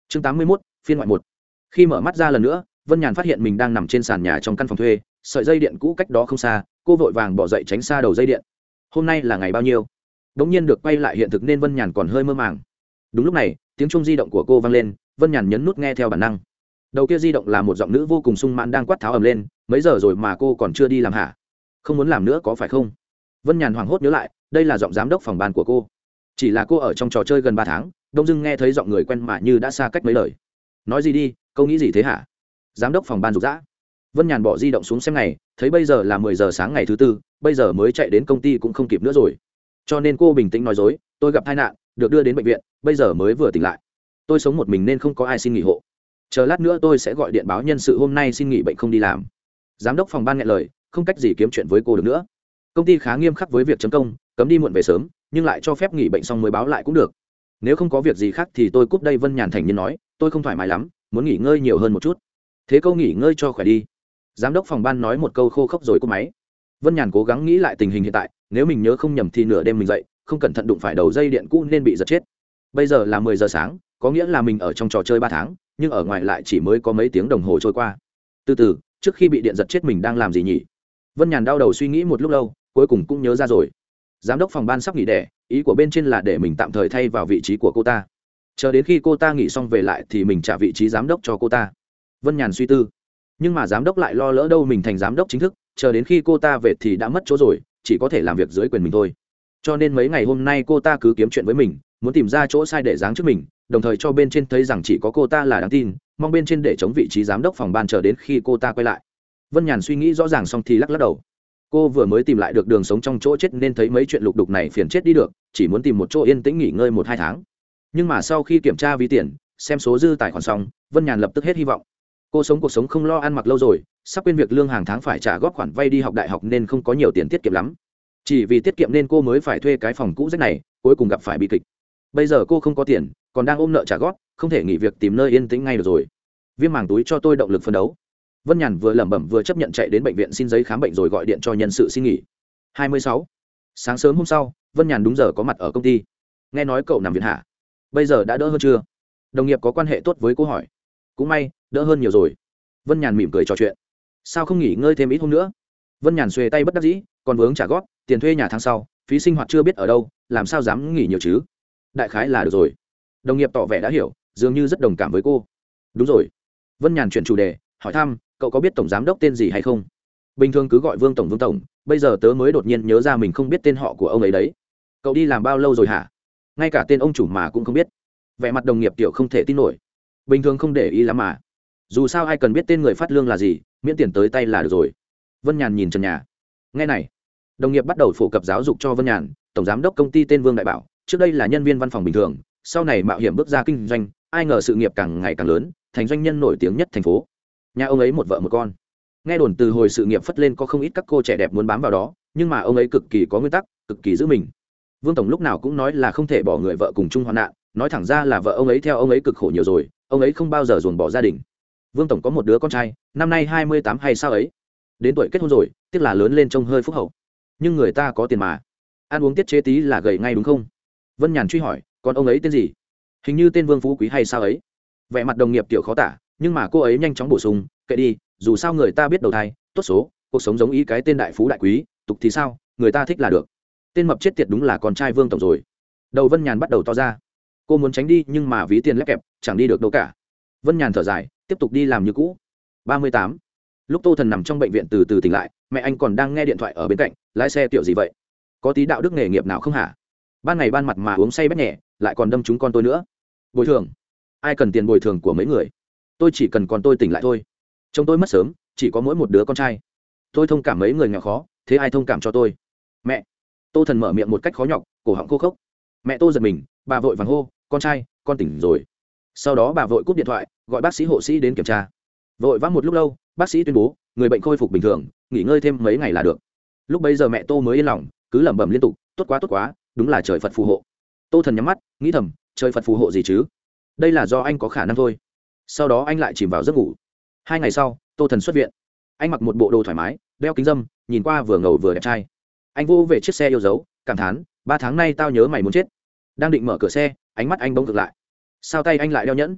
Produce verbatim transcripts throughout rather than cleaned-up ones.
chương tám mươi mốt phiên ngoại một. Khi mở mắt ra lần nữa, Vân Nhàn phát hiện mình đang nằm trên sàn nhà trong căn phòng thuê, sợi dây điện cũ cách đó không xa, cô vội vàng bỏ dậy tránh xa đầu dây điện. Hôm nay là ngày bao nhiêu? Đống nhiên được quay lại hiện thực nên Vân Nhàn còn hơi mơ màng. Đúng lúc này, tiếng chuông di động của cô vang lên, Vân Nhàn nhấn nút nghe theo bản năng. Đầu kia di động là một giọng nữ vô cùng sung mãn đang quát tháo ầm lên, mấy giờ rồi mà cô còn chưa đi làm hả? Không muốn làm nữa có phải không? Vân Nhàn hoảng hốt nhớ lại, đây là giọng giám đốc phòng ban của cô. Chỉ là cô ở trong trò chơi gần ba tháng, đông dưng nghe thấy giọng người quen mà như đã xa cách mấy lời. Nói gì đi, câu nghĩ gì thế hả? Giám đốc phòng ban rục rã. Vân Nhàn bỏ di động xuống xem ngày, thấy bây giờ là mười giờ sáng ngày thứ tư, bây giờ mới chạy đến công ty cũng không kịp nữa rồi. Cho nên cô bình tĩnh nói dối, tôi gặp tai nạn, được đưa đến bệnh viện, bây giờ mới vừa tỉnh lại. Tôi sống một mình nên không có ai xin nghỉ hộ. Chờ lát nữa tôi sẽ gọi điện báo nhân sự hôm nay xin nghỉ bệnh không đi làm. Giám đốc phòng ban nghe lời, không cách gì kiếm chuyện với cô được nữa. Công ty khá nghiêm khắc với việc chấm công, cấm đi muộn về sớm, nhưng lại cho phép nghỉ bệnh xong mới báo lại cũng được. Nếu không có việc gì khác thì tôi cúp đây. Vân Nhàn thành nhiên nói, tôi không thoải mái lắm, muốn nghỉ ngơi nhiều hơn một chút. Thế câu nghỉ ngơi cho khỏe đi. Giám đốc phòng ban nói một câu khô khốc rồi cúp máy. Vân Nhàn cố gắng nghĩ lại tình hình hiện tại, nếu mình nhớ không nhầm thì nửa đêm mình dậy, không cẩn thận đụng phải đầu dây điện cũ nên bị giật chết. Bây giờ là mười giờ sáng, có nghĩa là mình ở trong trò chơi ba tháng, nhưng ở ngoài lại chỉ mới có mấy tiếng đồng hồ trôi qua. Từ từ, trước khi bị điện giật chết mình đang làm gì nhỉ? Vân Nhàn đau đầu suy nghĩ một lúc lâu, cuối cùng cũng nhớ ra rồi. Giám đốc phòng ban sắp nghỉ đẻ, ý của bên trên là để mình tạm thời thay vào vị trí của cô ta. Chờ đến khi cô ta nghỉ xong về lại thì mình trả vị trí giám đốc cho cô ta. Vân Nhàn suy tư. Nhưng mà giám đốc lại lo lỡ đâu mình thành giám đốc chính thức, chờ đến khi cô ta về thì đã mất chỗ rồi, chỉ có thể làm việc dưới quyền mình thôi. Cho nên mấy ngày hôm nay cô ta cứ kiếm chuyện với mình, muốn tìm ra chỗ sai để giáng trước mình, đồng thời cho bên trên thấy rằng chỉ có cô ta là đáng tin, mong bên trên để chống vị trí giám đốc phòng ban chờ đến khi cô ta quay lại. Vân Nhàn suy nghĩ rõ ràng xong thì lắc lắc đầu. Cô vừa mới tìm lại được đường sống trong chỗ chết nên thấy mấy chuyện lục đục này phiền chết đi được, chỉ muốn tìm một chỗ yên tĩnh nghỉ ngơi một hai tháng. Nhưng mà sau khi kiểm tra ví tiền, xem số dư tài khoản xong, Vân Nhàn lập tức hết hy vọng. Cô sống cuộc sống không lo ăn mặc lâu rồi, sắp quên việc lương hàng tháng phải trả góp khoản vay đi học đại học nên không có nhiều tiền tiết kiệm lắm. Chỉ vì tiết kiệm nên cô mới phải thuê cái phòng cũ rách này, cuối cùng gặp phải bi kịch. Bây giờ cô không có tiền, còn đang ôm nợ trả góp, không thể nghỉ việc tìm nơi yên tĩnh ngay được rồi. Viêm màng túi cho tôi động lực phấn đấu. Vân Nhàn vừa lẩm bẩm vừa chấp nhận chạy đến bệnh viện xin giấy khám bệnh rồi gọi điện cho nhân sự xin nghỉ. hai mươi sáu. Sáng sớm hôm sau, Vân Nhàn đúng giờ có mặt ở công ty. Nghe nói cậu nằm viện hả? Bây giờ đã đỡ hơn chưa? Đồng nghiệp có quan hệ tốt với cô hỏi. Cũng may, đỡ hơn nhiều rồi. Vân Nhàn mỉm cười trò chuyện. Sao không nghỉ ngơi thêm ít hôm nữa? Vân Nhàn xuề tay bất đắc dĩ, còn vướng trả góp, tiền thuê nhà tháng sau, phí sinh hoạt chưa biết ở đâu, làm sao dám nghỉ nhiều chứ? Đại khái là được rồi. Đồng nghiệp tỏ vẻ đã hiểu, dường như rất đồng cảm với cô. Đúng rồi. Vân Nhàn chuyển chủ đề, hỏi thăm, cậu có biết tổng giám đốc tên gì hay không? Bình thường cứ gọi Vương tổng Vương tổng, bây giờ tớ mới đột nhiên nhớ ra mình không biết tên họ của ông ấy đấy. Cậu đi làm bao lâu rồi hả? Ngay cả tên ông chủ mà cũng không biết. Vẻ mặt đồng nghiệp tiểu không thể tin nổi. Bình thường không để ý lắm mà. Dù sao ai cần biết tên người phát lương là gì, miễn tiền tới tay là được rồi. Vân Nhàn nhìn trần nhà. Nghe này, đồng nghiệp bắt đầu phổ cập giáo dục cho Vân Nhàn. Tổng giám đốc công ty tên Vương Đại Bảo, trước đây là nhân viên văn phòng bình thường, sau này mạo hiểm bước ra kinh doanh, ai ngờ sự nghiệp càng ngày càng lớn, thành doanh nhân nổi tiếng nhất thành phố. Nhà ông ấy một vợ một con. Nghe đồn từ hồi sự nghiệp phất lên có không ít các cô trẻ đẹp muốn bám vào đó, nhưng mà ông ấy cực kỳ có nguyên tắc, cực kỳ giữ mình. Vương tổng lúc nào cũng nói là không thể bỏ người vợ cùng chung hoạn nạn, nói thẳng ra là vợ ông ấy theo ông ấy cực khổ nhiều rồi, ông ấy không bao giờ ruồng bỏ gia đình. Vương tổng có một đứa con trai, năm nay hai mươi tám hay sao ấy, đến tuổi kết hôn rồi, tiếc là lớn lên trông hơi phúc hậu. Nhưng người ta có tiền mà, ăn uống tiết chế tí là gầy ngay đúng không? Vân Nhàn truy hỏi, còn ông ấy tên gì? Hình như tên Vương Phú Quý hay sao ấy. Vẻ mặt đồng nghiệp tiểu khó tả, nhưng mà cô ấy nhanh chóng bổ sung, kệ đi, dù sao người ta biết đầu thai tốt số, cuộc sống giống ý cái tên đại phú đại quý, tục thì sao, người ta thích là được. Tên mập chết tiệt đúng là con trai Vương tổng rồi. Đầu Vân Nhàn bắt đầu to ra. Cô muốn tránh đi nhưng mà ví tiền lép kẹp, chẳng đi được đâu cả. Vân Nhàn thở dài, tiếp tục đi làm như cũ. ba mươi tám. Lúc Tô Thần nằm trong bệnh viện từ từ tỉnh lại, mẹ anh còn đang nghe điện thoại ở bên cạnh, lái xe kiểu gì vậy? Có tí đạo đức nghề nghiệp nào không hả? Ban ngày ban mặt mà uống say bét nhẹ, lại còn đâm trúng con tôi nữa. Bồi thường? Ai cần tiền bồi thường của mấy người? Tôi chỉ cần con tôi tỉnh lại thôi. Chồng tôi mất sớm, chỉ có mỗi một đứa con trai. Tôi thông cảm mấy người nghèo khó, thế ai thông cảm cho tôi? Mẹ! Tô Thần mở miệng một cách khó nhọc, cổ họng khô khốc. Mẹ Tô giật mình, bà vội vàng hô, con trai, con tỉnh rồi. Sau đó bà vội cúp điện thoại, gọi bác sĩ hộ sĩ đến kiểm tra. Vội vã một lúc lâu, bác sĩ tuyên bố người bệnh khôi phục bình thường, nghỉ ngơi thêm mấy ngày là được. Lúc bấy giờ mẹ Tô mới yên lòng, cứ lẩm bẩm liên tục, tốt quá tốt quá, đúng là trời Phật phù hộ. Tô Thần nhắm mắt, nghĩ thầm, trời Phật phù hộ gì chứ? Đây là do anh có khả năng thôi. Sau đó anh lại chìm vào giấc ngủ. Hai ngày sau, Tô Thần xuất viện. Anh mặc một bộ đồ thoải mái, đeo kính dâm, nhìn qua vừa ngầu vừa đẹp trai. Anh vô về chiếc xe yêu dấu, cảm thán, ba tháng nay tao nhớ mày muốn chết. Đang định mở cửa xe, ánh mắt anh bỗng cực lại. Sao tay anh lại đeo nhẫn?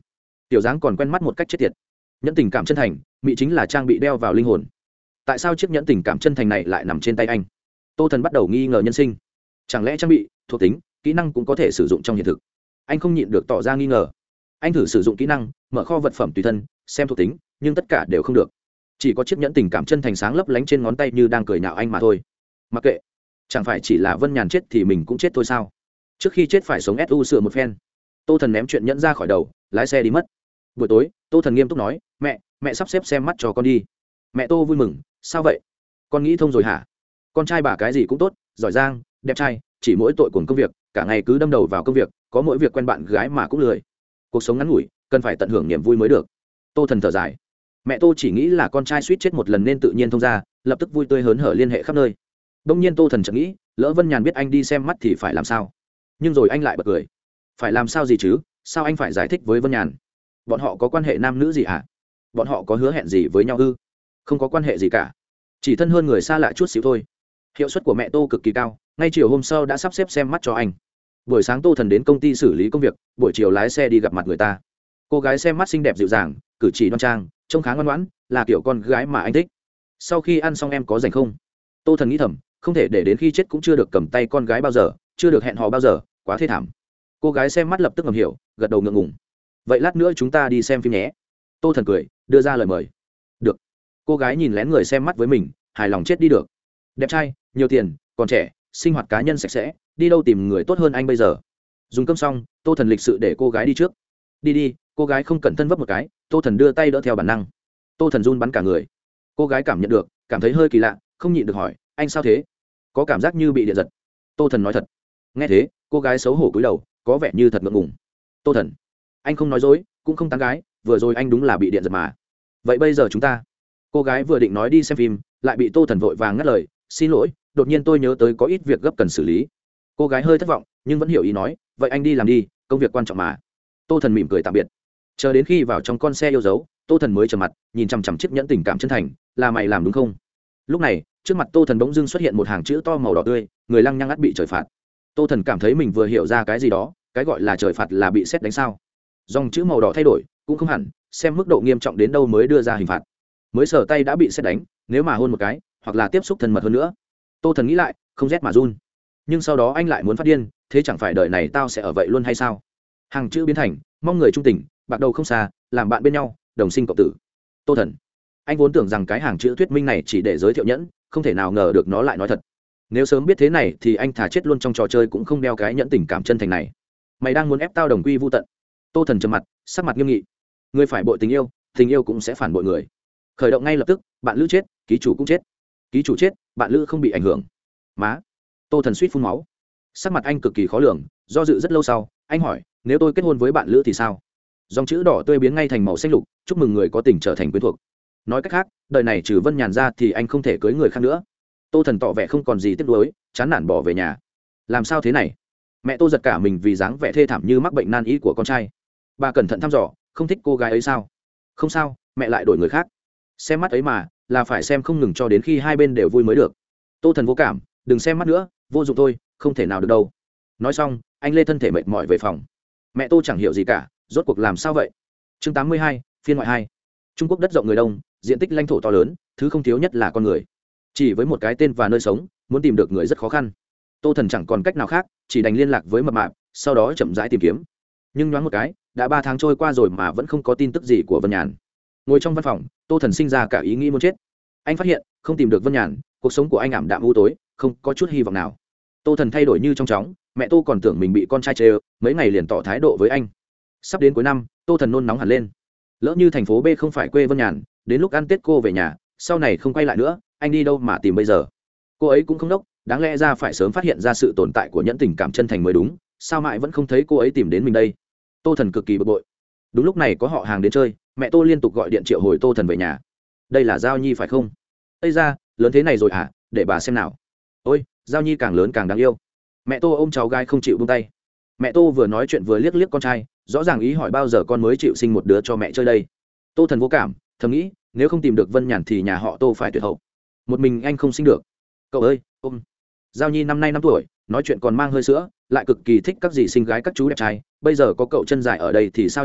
tiểu dáng còn quen mắt một cách chết tiệt. Nhẫn tình cảm chân thành mỹ chính là trang bị đeo vào linh hồn. Tại sao chiếc nhẫn tình cảm chân thành này lại nằm trên tay anh? Tô Thần bắt đầu nghi ngờ nhân sinh. Chẳng lẽ trang bị, thuộc tính, kỹ năng cũng có thể sử dụng trong hiện thực? Anh không nhịn được tỏ ra nghi ngờ. Anh thử sử dụng kỹ năng, mở kho vật phẩm tùy thân, xem thuộc tính, nhưng tất cả đều không được. Chỉ có chiếc nhẫn tình cảm chân thành sáng lấp lánh trên ngón tay như đang cười nhạo anh mà thôi. Mặc kệ, chẳng phải chỉ là Vân Nhàn chết thì mình cũng chết thôi sao? Trước khi chết phải sống su sửa một phen. Tô Thần ném chuyện nhẫn ra khỏi đầu, lái xe đi mất. Buổi tối, Tô Thần nghiêm túc nói, mẹ mẹ sắp xếp xem mắt cho con đi. Mẹ Tô vui mừng, sao vậy? Con nghĩ thông rồi hả? Con trai bà cái gì cũng tốt, giỏi giang, đẹp trai, chỉ mỗi tội cuồng công việc, cả ngày cứ đâm đầu vào công việc, có mỗi việc quen bạn gái mà cũng lười. Cuộc sống ngắn ngủi, cần phải tận hưởng niềm vui mới được. Tô Thần thở dài. Mẹ Tô chỉ nghĩ là con trai suýt chết một lần nên tự nhiên thông ra, lập tức vui tươi hớn hở liên hệ khắp nơi. Đông nhiên Tô Thần chợt nghĩ, lỡ Vân Nhàn biết anh đi xem mắt thì phải làm sao? Nhưng rồi anh lại bật cười. Phải làm sao gì chứ? Sao anh phải giải thích với Vân Nhàn? Bọn họ có quan hệ nam nữ gì hả? Bọn họ có hứa hẹn gì với nhau ư? Không có quan hệ gì cả, chỉ thân hơn người xa lạ chút xíu thôi. Hiệu suất của mẹ Tô cực kỳ cao, ngay chiều hôm sau đã sắp xếp xem mắt cho anh. Buổi sáng Tô Thần đến công ty xử lý công việc, buổi chiều lái xe đi gặp mặt người ta. Cô gái xem mắt xinh đẹp dịu dàng, cử chỉ đoan trang, trông khá ngoan ngoãn, là kiểu con gái mà anh thích. Sau khi ăn xong em có rảnh không? Tô Thần nghĩ thầm, không thể để đến khi chết cũng chưa được cầm tay con gái bao giờ, chưa được hẹn hò bao giờ, quá thê thảm. Cô gái xem mắt lập tức ngầm hiểu, gật đầu ngượng ngùng. Vậy lát nữa chúng ta đi xem phim nhé. Tô Thần cười, đưa ra lời mời. Được. Cô gái nhìn lén người xem mắt với mình, hài lòng chết đi được. Đẹp trai, nhiều tiền, còn trẻ, sinh hoạt cá nhân sạch sẽ, đi đâu tìm người tốt hơn anh bây giờ. Dùng cơm xong, Tô Thần lịch sự để cô gái đi trước. Đi đi. Cô gái không cẩn thân vấp một cái, Tô Thần đưa tay đỡ theo bản năng. Tô Thần run bắn cả người. Cô gái cảm nhận được, cảm thấy hơi kỳ lạ, không nhịn được hỏi, anh sao thế? Có cảm giác như bị điện giật. Tô Thần nói thật. Nghe thế, cô gái xấu hổ cúi đầu, có vẻ như thật ngượng ngùng. Tô Thần, anh không nói dối, cũng không tán gái, vừa rồi anh đúng là bị điện giật mà. Vậy bây giờ chúng ta? Cô gái vừa định nói đi xem phim, lại bị Tô Thần vội vàng ngắt lời. Xin lỗi, đột nhiên tôi nhớ tới có ít việc gấp cần xử lý. Cô gái hơi thất vọng, nhưng vẫn hiểu ý nói, vậy anh đi làm đi, công việc quan trọng mà. Tô Thần mỉm cười tạm biệt. Chờ đến khi vào trong con xe yêu dấu, Tô Thần mới trầm mặt, nhìn chằm chằm chiếc nhẫn tình cảm chân thành, là mày làm đúng không? Lúc này, trước mặt Tô Thần bỗng dưng xuất hiện một hàng chữ to màu đỏ tươi, người lăng nhăng ắt bị trời phạt. Tô Thần cảm thấy mình vừa hiểu ra cái gì đó, cái gọi là trời phạt là bị sét đánh sao? Dòng chữ màu đỏ thay đổi, cũng không hẳn, xem mức độ nghiêm trọng đến đâu mới đưa ra hình phạt. Mới sờ tay đã bị sét đánh, nếu mà hôn một cái, hoặc là tiếp xúc thân mật hơn nữa. Tô Thần nghĩ lại, không rét mà run. Nhưng sau đó anh lại muốn phát điên, thế chẳng phải đời này tao sẽ ở vậy luôn hay sao? Hàng chữ biến thành, mong người trung tình, bạc đầu không xa, làm bạn bên nhau, đồng sinh cộng tử. Tô Thần, anh vốn tưởng rằng cái hàng chữ thuyết minh này chỉ để giới thiệu nhẫn, không thể nào ngờ được nó lại nói thật. Nếu sớm biết thế này thì anh thà chết luôn trong trò chơi cũng không đeo cái nhẫn tình cảm chân thành này. Mày đang muốn ép tao đồng quy vu tận. Tô Thần trầm mặt, sắc mặt nghiêm nghị. Người phải bội tình yêu, tình yêu cũng sẽ phản bội người. Khởi động ngay lập tức, bạn lữ chết, ký chủ cũng chết. Ký chủ chết, bạn lữ không bị ảnh hưởng. Má. Tô Thần suýt phun máu. Sắc mặt anh cực kỳ khó lường, do dự rất lâu sau, anh hỏi, nếu tôi kết hôn với bạn lữ thì sao? Dòng chữ đỏ tươi biến ngay thành màu xanh lục, chúc mừng người có tình trở thành quyến thuộc. Nói cách khác, đời này trừ Vân Nhàn ra thì anh không thể cưới người khác nữa. Tô Thần tỏ vẻ không còn gì tiếc nuối, chán nản bỏ về nhà. Làm sao thế này? Mẹ Tô giật cả mình vì dáng vẻ thê thảm như mắc bệnh nan y của con trai. Bà cẩn thận thăm dò, không thích cô gái ấy sao? Không sao, mẹ lại đổi người khác. Xem mắt ấy mà, là phải xem không ngừng cho đến khi hai bên đều vui mới được. Tô Thần vô cảm, đừng xem mắt nữa, vô dụng thôi, không thể nào được đâu. Nói xong, anh lê thân thể mệt mỏi về phòng. Mẹ Tô chẳng hiểu gì cả, rốt cuộc làm sao vậy? Chương tám mươi hai, phiên ngoại hai. Trung Quốc đất rộng người đông, diện tích lãnh thổ to lớn, thứ không thiếu nhất là con người. Chỉ với một cái tên và nơi sống, muốn tìm được người rất khó khăn. Tô Thần chẳng còn cách nào khác, chỉ đành liên lạc với mập mạp, sau đó chậm rãi tìm kiếm. Nhưng nhoáng một cái, đã ba tháng trôi qua rồi mà vẫn không có tin tức gì của Vân Nhàn. Ngồi trong văn phòng, Tô Thần sinh ra cả ý nghĩ muốn chết. Anh phát hiện, không tìm được Vân Nhàn, cuộc sống của anh ảm đạm u tối, không có chút hy vọng nào. Tô Thần thay đổi như trong chóng, mẹ Tô còn tưởng mình bị con trai chê, mấy ngày liền tỏ thái độ với anh. Sắp đến cuối năm, Tô Thần nôn nóng hẳn lên. Lỡ như thành phố B không phải quê Vân Nhàn, đến lúc ăn Tết cô về nhà, sau này không quay lại nữa, anh đi đâu mà tìm bây giờ? Cô ấy cũng không đốc, đáng lẽ ra phải sớm phát hiện ra sự tồn tại của nhẫn tình cảm chân thành mới đúng, sao mãi vẫn không thấy cô ấy tìm đến mình đây? Tô Thần cực kỳ bực bội. Đúng lúc này có họ hàng đến chơi, mẹ Tô liên tục gọi điện triệu hồi Tô Thần về nhà. Đây là Giao Nhi phải không? Ây ra, lớn thế này rồi hả? Để bà xem nào. Ôi, Giao Nhi càng lớn càng đáng yêu. Mẹ Tô ôm cháu gái không chịu buông tay. Mẹ Tô vừa nói chuyện vừa liếc liếc con trai, rõ ràng ý hỏi bao giờ con mới chịu sinh một đứa cho mẹ chơi đây. Tô Thần vô cảm, thầm nghĩ, nếu không tìm được Vân Nhàn thì nhà họ Tô phải tuyệt hậu. Một mình anh không sinh được. Cậu ơi, ôm. Giao Nhi năm nay năm tuổi, nói chuyện còn mang hơi sữa, lại cực kỳ thích các dì sinh gái các chú đẹp trai, bây giờ có cậu chân dài ở đây thì sao nhịn được,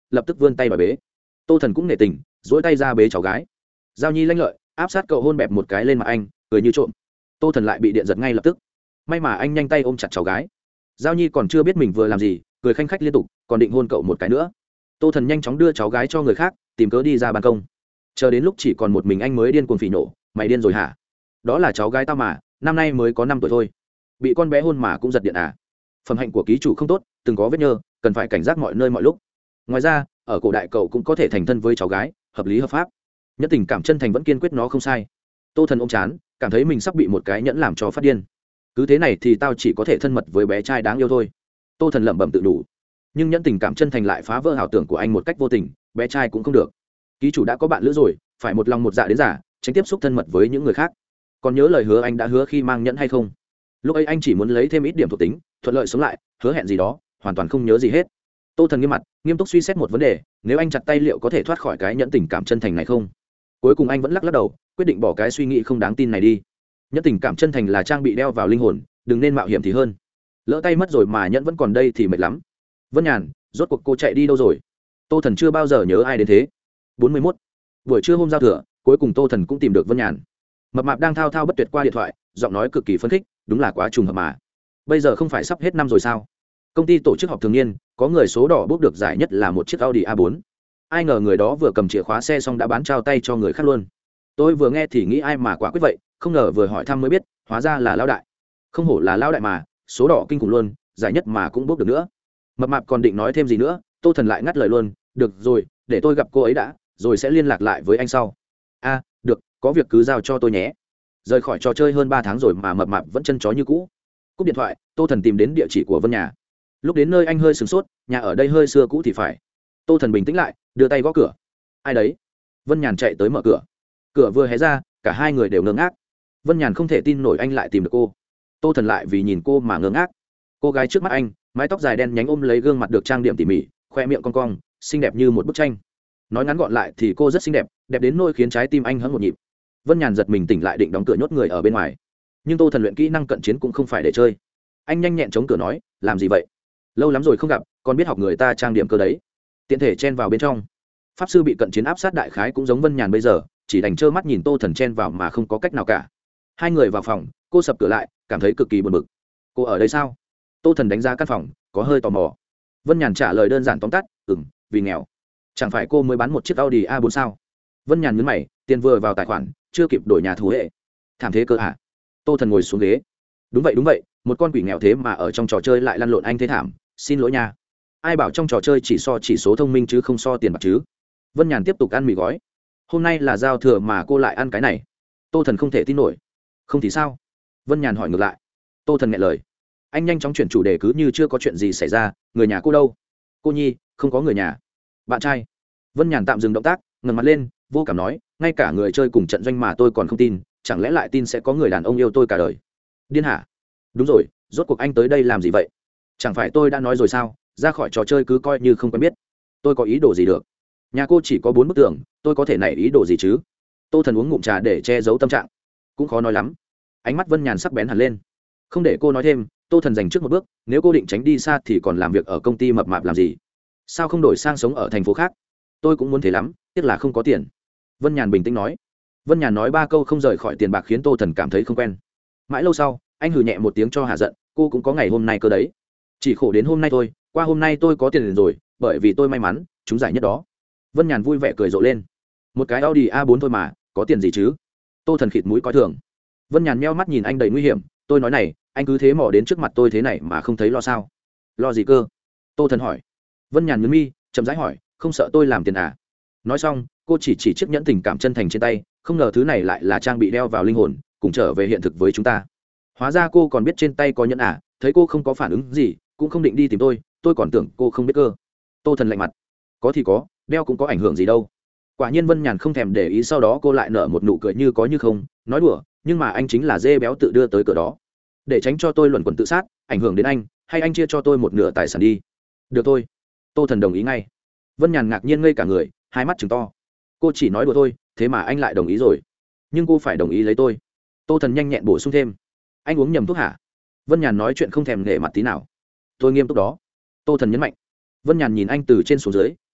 lập tức vươn tay bà bế. Tô Thần cũng nể tình, duỗi tay ra bế cháu gái. Giao Nhi lanh lợi áp sát cậu hôn bẹp một cái lên mặt anh, cười như trộm. Tô Thần lại bị điện giật ngay lập tức. May mà anh nhanh tay ôm chặt cháu gái. Giao Nhi còn chưa biết mình vừa làm gì, cười khanh khách liên tục, còn định hôn cậu một cái nữa. Tô Thần nhanh chóng đưa cháu gái cho người khác, tìm cớ đi ra ban công. Chờ đến lúc chỉ còn một mình anh mới điên cuồng phỉ nổ, mày điên rồi hả? Đó là cháu gái tao mà, năm nay mới có năm tuổi thôi, bị con bé hôn mà cũng giật điện à? Phẩm hạnh của ký chủ không tốt, từng có vết nhơ, cần phải cảnh giác mọi nơi mọi lúc. Ngoài ra, ở cổ đại cậu cũng có thể thành thân với cháu gái, hợp lý hợp pháp. Nhất tình cảm chân thành vẫn kiên quyết nó không sai. Tô Thần ôm chán, cảm thấy mình sắp bị một cái nhẫn làm cho phát điên. Cứ thế này thì tao chỉ có thể thân mật với bé trai đáng yêu thôi. Tô Thần lẩm bẩm tự đủ. Nhưng nhẫn tình cảm chân thành lại phá vỡ ảo tưởng của anh một cách vô tình, bé trai cũng không được. Ký chủ đã có bạn lữ rồi, phải một lòng một dạ đến giả, tránh tiếp xúc thân mật với những người khác. Còn nhớ lời hứa anh đã hứa khi mang nhẫn hay không? Lúc ấy anh chỉ muốn lấy thêm ít điểm thuộc tính, thuận lợi sống lại, hứa hẹn gì đó, hoàn toàn không nhớ gì hết. Tô Thần nghiêm mặt, nghiêm túc suy xét một vấn đề, nếu anh chặt tay liệu có thể thoát khỏi cái nhẫn tình cảm chân thành này không? Cuối cùng anh vẫn lắc lắc đầu, quyết định bỏ cái suy nghĩ không đáng tin này đi. Nhẫn tình cảm chân thành là trang bị đeo vào linh hồn, đừng nên mạo hiểm thì hơn. Lỡ tay mất rồi mà nhẫn vẫn còn đây thì mệt lắm. Vân Nhàn, rốt cuộc cô chạy đi đâu rồi? Tô Thần chưa bao giờ nhớ ai đến thế. bốn mươi mốt. Buổi trưa hôm giao thừa, cuối cùng Tô Thần cũng tìm được Vân Nhàn. Mập mạp đang thao thao bất tuyệt qua điện thoại, giọng nói cực kỳ phấn khích, đúng là quá trùng hợp mà. Bây giờ không phải sắp hết năm rồi sao? Công ty tổ chức họp thường niên, có người số đỏ bốc được giải nhất là một chiếc Audi a bốn. Ai ngờ người đó vừa cầm chìa khóa xe xong đã bán trao tay cho người khác luôn. Tôi vừa nghe thì nghĩ ai mà quả quyết vậy, không ngờ vừa hỏi thăm mới biết, hóa ra là lão đại. Không hổ là lão đại mà, số đỏ kinh khủng luôn, giải nhất mà cũng bốc được nữa. Mập mạp còn định nói thêm gì nữa, Tô Thần lại ngắt lời luôn, được rồi, để tôi gặp cô ấy đã, rồi sẽ liên lạc lại với anh sau. A, à, được, có việc cứ giao cho tôi nhé. Rời khỏi trò chơi hơn ba tháng rồi mà mập mạp vẫn chân chó như cũ. Cúp điện thoại, Tô Thần tìm đến địa chỉ của Vân nhà. Lúc đến nơi anh hơi sửng sốt, nhà ở đây hơi xưa cũ thì phải. Tô Thần bình tĩnh lại, đưa tay gõ cửa. Ai đấy? Vân Nhàn chạy tới mở cửa. Cửa vừa hé ra, cả hai người đều ngơ ngác. Vân Nhàn không thể tin nổi anh lại tìm được cô. Tô Thần lại vì nhìn cô mà ngơ ngác. Cô gái trước mắt anh, mái tóc dài đen nhánh ôm lấy gương mặt được trang điểm tỉ mỉ, khoe miệng cong cong, xinh đẹp như một bức tranh. Nói ngắn gọn lại thì cô rất xinh đẹp, đẹp đến nỗi khiến trái tim anh hững một nhịp. Vân Nhàn giật mình tỉnh lại định đóng cửa nhốt người ở bên ngoài. Nhưng Tô Thần luyện kỹ năng cận chiến cũng không phải để chơi. Anh nhanh nhẹn chống cửa nói, làm gì vậy? Lâu lắm rồi không gặp, còn biết học người ta trang điểm cơ đấy. Tiện thể chen vào bên trong. Pháp sư bị cận chiến áp sát đại khái cũng giống Vân Nhàn bây giờ, chỉ đành trơ mắt nhìn Tô Thần chen vào mà không có cách nào cả. Hai người vào phòng, cô sập cửa lại, cảm thấy cực kỳ buồn bực. Cô ở đây sao? Tô Thần đánh giá căn phòng, có hơi tò mò. Vân Nhàn trả lời đơn giản tóm tắt, ừm, vì nghèo. Chẳng phải cô mới bán một chiếc Audi a bốn sao? Vân Nhàn nhấn mày, tiền vừa vào tài khoản, chưa kịp đổi nhà thú hệ. Thảm thế cơ à? Tô Thần ngồi xuống ghế. Đúng vậy đúng vậy, một con quỷ nghèo thế mà ở trong trò chơi lại lăn lộn anh thế thảm, xin lỗi nha. Ai bảo trong trò chơi chỉ so chỉ số thông minh chứ không so tiền bạc chứ? Vân Nhàn tiếp tục ăn mì gói. Hôm nay là giao thừa mà cô lại ăn cái này. Tô Thần không thể tin nổi. Không thì sao? Vân Nhàn hỏi ngược lại. Tô Thần nghẹn lời. Anh nhanh chóng chuyển chủ đề cứ như chưa có chuyện gì xảy ra. Người nhà cô đâu? Cô Nhi, không có người nhà. Bạn trai? Vân Nhàn tạm dừng động tác, ngẩng mặt lên, vô cảm nói, ngay cả người chơi cùng trận doanh mà tôi còn không tin, chẳng lẽ lại tin sẽ có người đàn ông yêu tôi cả đời? Điên hả? Đúng rồi, rốt cuộc anh tới đây làm gì vậy? Chẳng phải tôi đã nói rồi sao, ra khỏi trò chơi cứ coi như không quen biết. Tôi có ý đồ gì được? Nhà cô chỉ có bốn bức tường, tôi có thể nảy ý đồ gì chứ? Tô Thần uống ngụm trà để che giấu tâm trạng. Cũng khó nói lắm. Ánh mắt Vân Nhàn sắc bén hẳn lên. Không để cô nói thêm, Tô Thần dành trước một bước, nếu cô định tránh đi xa thì còn làm việc ở công ty mập mạp làm gì? Sao không đổi sang sống ở thành phố khác? Tôi cũng muốn thế lắm, tiếc là không có tiền. Vân Nhàn bình tĩnh nói. Vân Nhàn nói ba câu không rời khỏi tiền bạc khiến Tô Thần cảm thấy không quen. Mãi lâu sau, anh hừ nhẹ một tiếng cho hạ giận, cô cũng có ngày hôm nay cơ đấy. Chỉ khổ đến hôm nay thôi, qua hôm nay tôi có tiền rồi, bởi vì tôi may mắn trúng giải nhất đó. Vân Nhàn vui vẻ cười rộ lên. Một cái Audi a bốn thôi mà, có tiền gì chứ? Tô Thần khịt mũi coi thường. Vân Nhàn meo mắt nhìn anh đầy nguy hiểm, tôi nói này, anh cứ thế mò đến trước mặt tôi thế này mà không thấy lo sao? Lo gì cơ? Tô Thần hỏi. Vân Nhàn nhướng mi, chậm rãi hỏi, không sợ tôi làm tiền à? Nói xong, cô chỉ chỉ chiếc nhẫn tình cảm chân thành trên tay, không ngờ thứ này lại là trang bị đeo vào linh hồn, cùng trở về hiện thực với chúng ta. Hóa ra cô còn biết trên tay có nhẫn à? Thấy cô không có phản ứng gì, cũng không định đi tìm tôi, tôi còn tưởng cô không biết cơ. Tô Thần lạnh mặt. Có thì có, đeo cũng có ảnh hưởng gì đâu. Quả nhiên Vân Nhàn không thèm để ý, sau đó cô lại nở một nụ cười như có như không, nói đùa, nhưng mà anh chính là dê béo tự đưa tới cửa đó. Để tránh cho tôi luẩn quẩn tự sát, ảnh hưởng đến anh, hay anh chia cho tôi một nửa tài sản đi. Được thôi. Tô Thần đồng ý ngay. Vân Nhàn ngạc nhiên ngây cả người, hai mắt trừng to. Cô chỉ nói đùa thôi, thế mà anh lại đồng ý rồi. Nhưng cô phải đồng ý lấy tôi. Tô Thần nhanh nhẹn bổ sung thêm. Anh uống nhầm thuốc hả? Vân Nhàn nói chuyện không thèm nể mặt tí nào. Tôi nghiêm túc đó. Tô Thần nhấn mạnh. Vân Nhàn nhìn anh từ trên xuống dưới,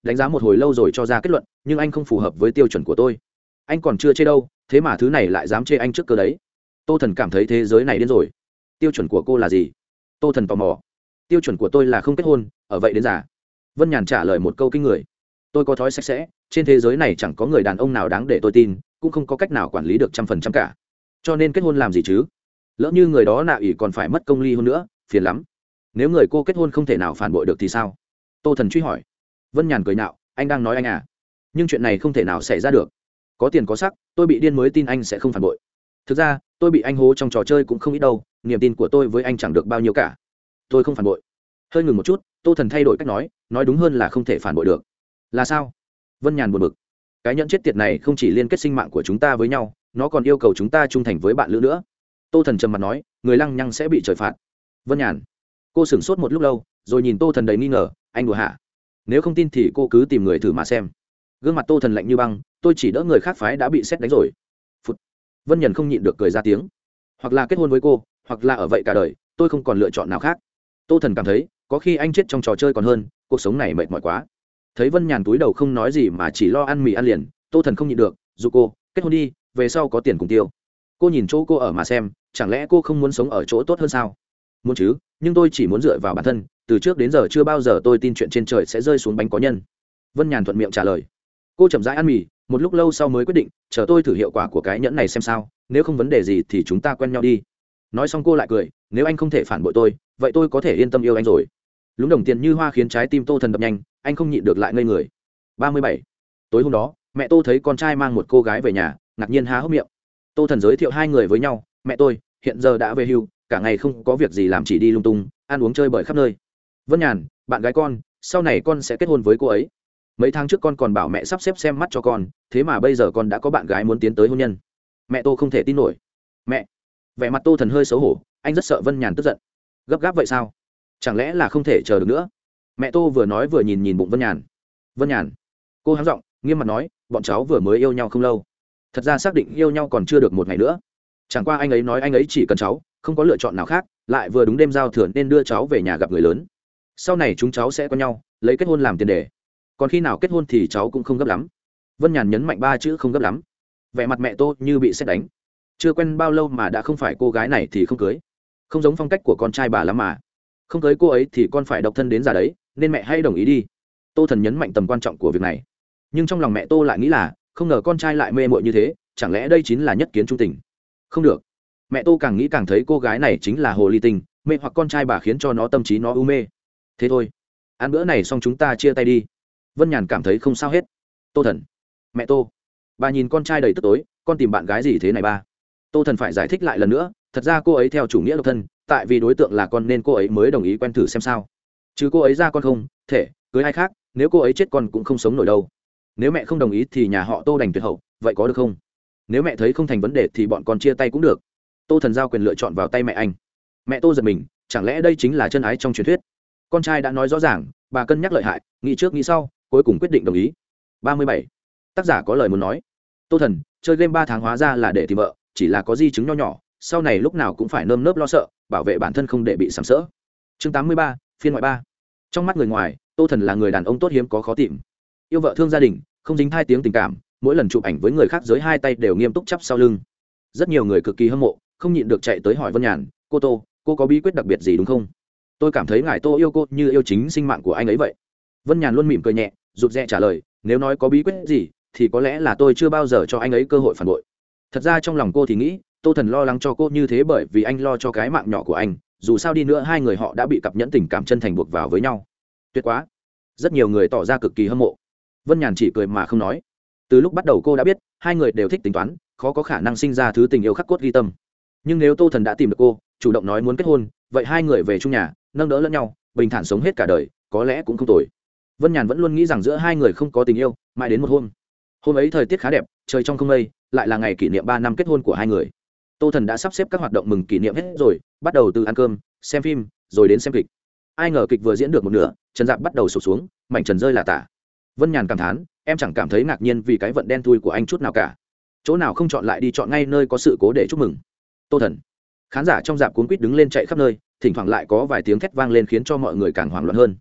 đánh giá một hồi lâu rồi cho ra kết luận, nhưng anh không phù hợp với tiêu chuẩn của tôi. Anh còn chưa chê đâu, thế mà thứ này lại dám chê anh trước cơ đấy. Tô Thần cảm thấy thế giới này điên rồi. Tiêu chuẩn của cô là gì? Tô Thần tò mò. Tiêu chuẩn của tôi là không kết hôn, ở vậy đến già. Vân Nhàn trả lời một câu kinh người. Tôi có thói sạch sẽ, trên thế giới này chẳng có người đàn ông nào đáng để tôi tin, cũng không có cách nào quản lý được trăm phần trăm cả. Cho nên kết hôn làm gì chứ? Lỡ như người đó nạ ỷ còn phải mất công ly hôn nữa, phiền lắm. Nếu người cô kết hôn không thể nào phản bội được thì sao? Tô Thần truy hỏi. Vân Nhàn cười nhạo, anh đang nói anh à? Nhưng chuyện này không thể nào xảy ra được. Có tiền có sắc, tôi bị điên mới tin anh sẽ không phản bội. Thực ra tôi bị anh hố trong trò chơi cũng không ít đâu, niềm tin của tôi với anh chẳng được bao nhiêu cả. Tôi không phản bội. Hơi ngừng một chút, Tô Thần thay đổi cách nói, nói đúng hơn là không thể phản bội được. Là sao? Vân Nhàn buồn bực. Cái nhẫn chết tiệt này không chỉ liên kết sinh mạng của chúng ta với nhau, nó còn yêu cầu chúng ta trung thành với bạn lữ nữa. Tô Thần trầm mặt nói, người lăng nhăng sẽ bị trời phạt. Vân Nhàn, cô sửng sốt một lúc lâu, rồi nhìn Tô Thần đầy nghi ngờ, anh đùa hả? Nếu không tin thì cô cứ tìm người thử mà xem. Gương mặt Tô Thần lạnh như băng, tôi chỉ đỡ người khác phái đã bị sét đánh rồi. Phụt. Vân Nhàn không nhịn được cười ra tiếng. Hoặc là kết hôn với cô, hoặc là ở vậy cả đời, tôi không còn lựa chọn nào khác. Tô Thần cảm thấy, có khi anh chết trong trò chơi còn hơn, cuộc sống này mệt mỏi quá. Thấy Vân Nhàn túi đầu không nói gì mà chỉ lo ăn mì ăn liền, Tô Thần không nhịn được, dụ cô, kết hôn đi, về sau có tiền cùng tiêu. Cô nhìn chỗ cô ở mà xem, chẳng lẽ cô không muốn sống ở chỗ tốt hơn sao? Muốn chứ, nhưng tôi chỉ muốn dựa vào bản thân, từ trước đến giờ chưa bao giờ tôi tin chuyện trên trời sẽ rơi xuống bánh có nhân. Vân Nhàn thuận miệng trả lời. Cô chậm rãi ăn mì, một lúc lâu sau mới quyết định, chờ tôi thử hiệu quả của cái nhẫn này xem sao, nếu không vấn đề gì thì chúng ta quen nhau đi. Nói xong cô lại cười, nếu anh không thể phản bội tôi, vậy tôi có thể yên tâm yêu anh rồi. Lúng đồng tiền như hoa khiến trái tim Tô Thần đập nhanh, anh không nhịn được lại ngây người. ba mươi bảy. Tối hôm đó, mẹ Tô thấy con trai mang một cô gái về nhà, ngạc nhiên há hốc miệng. Tô Thần giới thiệu hai người với nhau, mẹ tôi hiện giờ đã về hưu, cả ngày không có việc gì làm chỉ đi lung tung, ăn uống chơi bời khắp nơi. Vân Nhàn, bạn gái con, sau này con sẽ kết hôn với cô ấy. Mấy tháng trước con còn bảo mẹ sắp xếp xem mắt cho con, thế mà bây giờ con đã có bạn gái muốn tiến tới hôn nhân. Mẹ Tô không thể tin nổi. Mẹ. Vẻ mặt Tô Thần hơi xấu hổ, anh rất sợ Vân Nhàn tức giận. Gấp gáp vậy sao? Chẳng lẽ là không thể chờ được nữa? Mẹ Tô vừa nói vừa nhìn nhìn bụng Vân Nhàn. Vân Nhàn. Cô hắng giọng, nghiêm mặt nói, bọn cháu vừa mới yêu nhau không lâu. Thật ra xác định yêu nhau còn chưa được một ngày nữa. Chẳng qua anh ấy nói anh ấy chỉ cần cháu, không có lựa chọn nào khác, lại vừa đúng đêm giao thừa nên đưa cháu về nhà gặp người lớn. Sau này chúng cháu sẽ có nhau, lấy kết hôn làm tiền đề. Còn khi nào kết hôn thì cháu cũng không gấp lắm. Vân Nhàn nhấn mạnh ba chữ không gấp lắm. Vẻ mặt mẹ Tô như bị sét đánh. Chưa quen bao lâu mà đã không phải cô gái này thì không cưới. Không giống phong cách của con trai bà lắm mà. Không cưới cô ấy thì con phải độc thân đến già đấy, nên mẹ hãy đồng ý đi. Tô Thần nhấn mạnh tầm quan trọng của việc này. Nhưng trong lòng mẹ Tô lại nghĩ là, không ngờ con trai lại mê muội như thế, chẳng lẽ đây chính là nhất kiến trung tình. Không được. Mẹ Tô càng nghĩ càng thấy cô gái này chính là hồ ly tinh, mê hoặc con trai bà khiến cho nó tâm trí nó u mê. Thế thôi, ăn bữa này xong chúng ta chia tay đi. Vân Nhàn cảm thấy không sao hết. Tô Thần. Mẹ Tô. Bà nhìn con trai đầy tức tối, con tìm bạn gái gì thế này ba? Tô Thần phải giải thích lại lần nữa, thật ra cô ấy theo chủ nghĩa độc thân, tại vì đối tượng là con nên cô ấy mới đồng ý quen thử xem sao. Chứ cô ấy ra con không thể cưới ai khác, nếu cô ấy chết con cũng không sống nổi đâu. Nếu mẹ không đồng ý thì nhà họ Tô đành tuyệt hậu, vậy có được không? Nếu mẹ thấy không thành vấn đề thì bọn con chia tay cũng được. Tô Thần giao quyền lựa chọn vào tay mẹ anh. Mẹ Tô giật mình, chẳng lẽ đây chính là chân ái trong truyền thuyết? Con trai đã nói rõ ràng, bà cân nhắc lợi hại, nghĩ trước nghĩ sau, cuối cùng quyết định đồng ý. ba mươi bảy. Tác giả có lời muốn nói. Tô Thần, chơi game ba tháng hóa ra là để tìm vợ, chỉ là có di chứng nho nhỏ, sau này lúc nào cũng phải nơm nớp lo sợ, bảo vệ bản thân không để bị sàm sỡ. Chương tám mươi ba, phiên ngoại ba. Trong mắt người ngoài, Tô Thần là người đàn ông tốt hiếm có khó tìm. Yêu vợ thương gia đình, không dính hai tiếng tình cảm, mỗi lần chụp ảnh với người khác dưới hai tay đều nghiêm túc chắp sau lưng. Rất nhiều người cực kỳ hâm mộ, không nhịn được chạy tới hỏi Vân Nhàn, cô Tô, cô có bí quyết đặc biệt gì đúng không? Tôi cảm thấy ngài Tô yêu cô như yêu chính sinh mạng của anh ấy vậy. Vân Nhàn luôn mỉm cười nhẹ, rụt rè trả lời, nếu nói có bí quyết gì thì có lẽ là tôi chưa bao giờ cho anh ấy cơ hội phản bội. Thật ra trong lòng cô thì nghĩ, Tô Thần lo lắng cho cô như thế bởi vì anh lo cho cái mạng nhỏ của anh, dù sao đi nữa hai người họ đã bị cặp nhẫn tình cảm chân thành buộc vào với nhau. Tuyệt quá. Rất nhiều người tỏ ra cực kỳ hâm mộ. Vân Nhàn chỉ cười mà không nói. Từ lúc bắt đầu cô đã biết hai người đều thích tính toán, khó có khả năng sinh ra thứ tình yêu khắc cốt ghi tâm. Nhưng nếu Tô Thần đã tìm được cô, chủ động nói muốn kết hôn, vậy hai người về chung nhà, nâng đỡ lẫn nhau, bình thản sống hết cả đời, có lẽ cũng không tồi. Vân Nhàn vẫn luôn nghĩ rằng giữa hai người không có tình yêu, mãi đến một hôm. Hôm ấy thời tiết khá đẹp, trời trong không mây, lại là ngày kỷ niệm ba năm kết hôn của hai người. Tô Thần đã sắp xếp các hoạt động mừng kỷ niệm hết rồi, bắt đầu từ ăn cơm, xem phim, rồi đến xem kịch. Ai ngờ kịch vừa diễn được một nửa, trần dạp bắt đầu sụp xuống, mảnh trần rơi là tả. Vân Nhàn cảm thán, em chẳng cảm thấy ngạc nhiên vì cái vận đen thui của anh chút nào cả. Chỗ nào không chọn lại đi chọn ngay nơi có sự cố để chúc mừng. Tô Thần. Khán giả trong dạp cuống quýt đứng lên chạy khắp nơi, thỉnh thoảng lại có vài tiếng thét vang lên khiến cho mọi người càng hoảng loạn hơn.